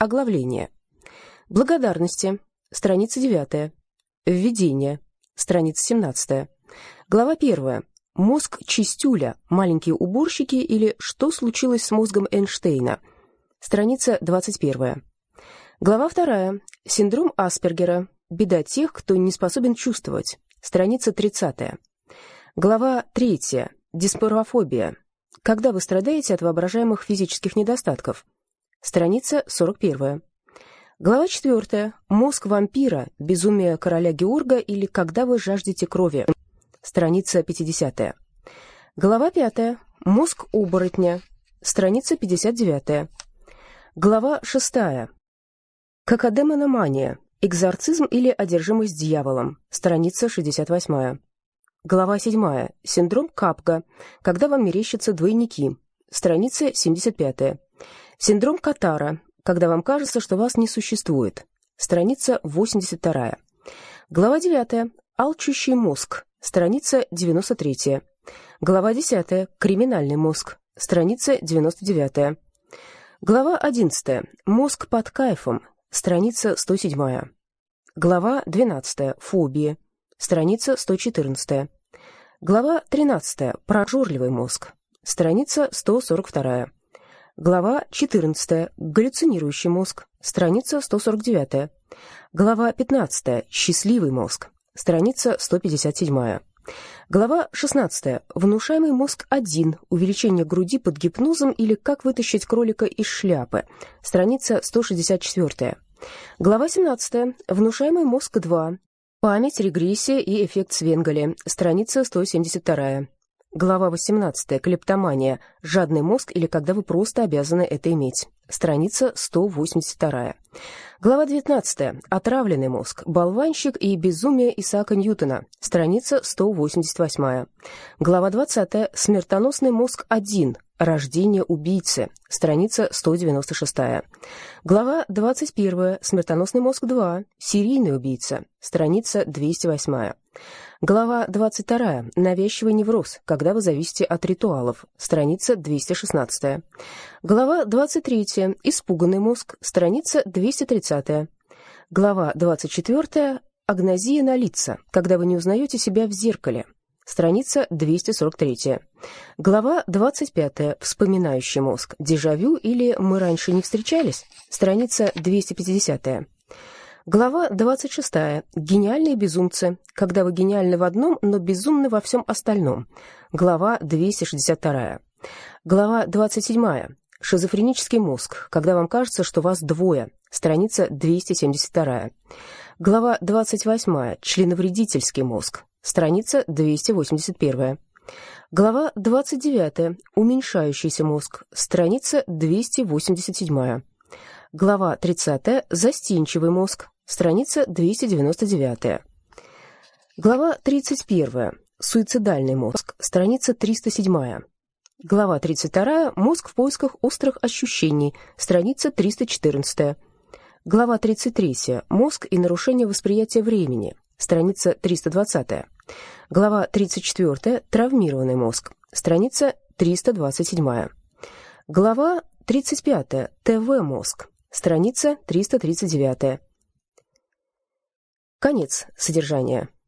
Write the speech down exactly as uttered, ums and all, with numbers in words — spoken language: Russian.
Оглавление. Благодарности. Страница девятая. Введение. Страница семнадцатая. Глава первая. Мозг чистюля, маленькие уборщики или что случилось с мозгом Эйнштейна. Страница двадцать первая. Глава вторая. Синдром Аспергера. Беда тех, кто не способен чувствовать. Страница тридцатая. Глава третья. Дисморфофобия. Когда вы страдаете от воображаемых физических недостатков. Страница сорок первая. Глава четвертая. Мозг вампира. Безумие короля Георга или когда вы жаждете крови. Страница пятидесятая. Глава пятая. Мозг оборотня. Страница пятьдесят девятая. Глава шестая. Кокодемономания. Экзорцизм или одержимость дьяволом. Страница шестьдесят восьмая. Глава седьмая. Синдром Капка. Когда вам мерещатся двойники. Страница семьдесят пятая. Синдром Катара. Когда вам кажется, что вас не существует. Страница восемьдесят вторая. Глава девятая. Алчущий мозг. Страница девяносто третья. Глава десятая. Криминальный мозг. Страница девяносто девятая. Глава одиннадцатая. Мозг под кайфом. Страница сто седьмая. Глава двенадцатая. Фобии. Страница сто четырнадцатая. Глава тринадцатая. Прожорливый мозг. Страница сто сорок вторая. Глава четырнадцатая. Галлюцинирующий мозг. Страница сто сорок девятая. Глава пятнадцатая. Счастливый мозг. Страница сто пятьдесят седьмая. Глава шестнадцатая. Внушаемый мозг один. Увеличение груди под гипнозом или как вытащить кролика из шляпы. Страница сто шестьдесят четвертая. Глава семнадцатая. Внушаемый мозг два. Память, регрессия и эффект Свенгаля. Страница сто семьдесят вторая. Глава восемнадцатая. Клептомания. Жадный мозг или когда вы просто обязаны это иметь. Страница сто восемьдесят вторая. Глава девятнадцатая. Отравленный мозг. Болванщик и безумие Исаака Ньютона. Страница сто восемьдесят восьмая. Глава двадцатая. Смертоносный мозг один. Рождение убийцы. Страница сто девяносто шестая. Глава двадцать первая. Смертоносный мозг два. Серийный убийца. Страница двести восьмая. Глава двадцать вторая. Навязчивый невроз, когда вы зависите от ритуалов. Страница двести шестнадцатая. Глава двадцать третья. Испуганный мозг. Страница двести тридцатая. Глава двадцать четвертая. Агнозия на лица, когда вы не узнаете себя в зеркале. Страница двести сорок третья. Глава двадцать пятая. Вспоминающий мозг. Дежавю или мы раньше не встречались. Страница двести пятидесятая. Глава двадцать шестая. Гениальные безумцы. Когда вы гениальны в одном, но безумны во всем остальном. Глава двести шестьдесят вторая. Глава двадцать седьмая. Шизофренический мозг. Когда вам кажется, что вас двое. Страница двести семьдесят вторая. Глава двадцать восьмая. Членовредительский мозг. Страница двести восемьдесят первая. Глава двадцать девятая. Уменьшающийся мозг. Страница двести восемьдесят седьмая. Глава тридцатая. Застенчивый мозг. Страница двести девяносто девятая. Глава тридцать первая. Суицидальный мозг. Страница триста седьмая. Глава тридцать вторая. Мозг в поисках острых ощущений. Страница триста четырнадцатая. Глава тридцать третья. Мозг и нарушение восприятия времени. Страница триста двадцатая. Глава тридцать четвертая. Травмированный мозг. Страница триста двадцать седьмая. Глава тридцать пятая. ТВ-мозг. Страница триста тридцать девятая. Конец содержания.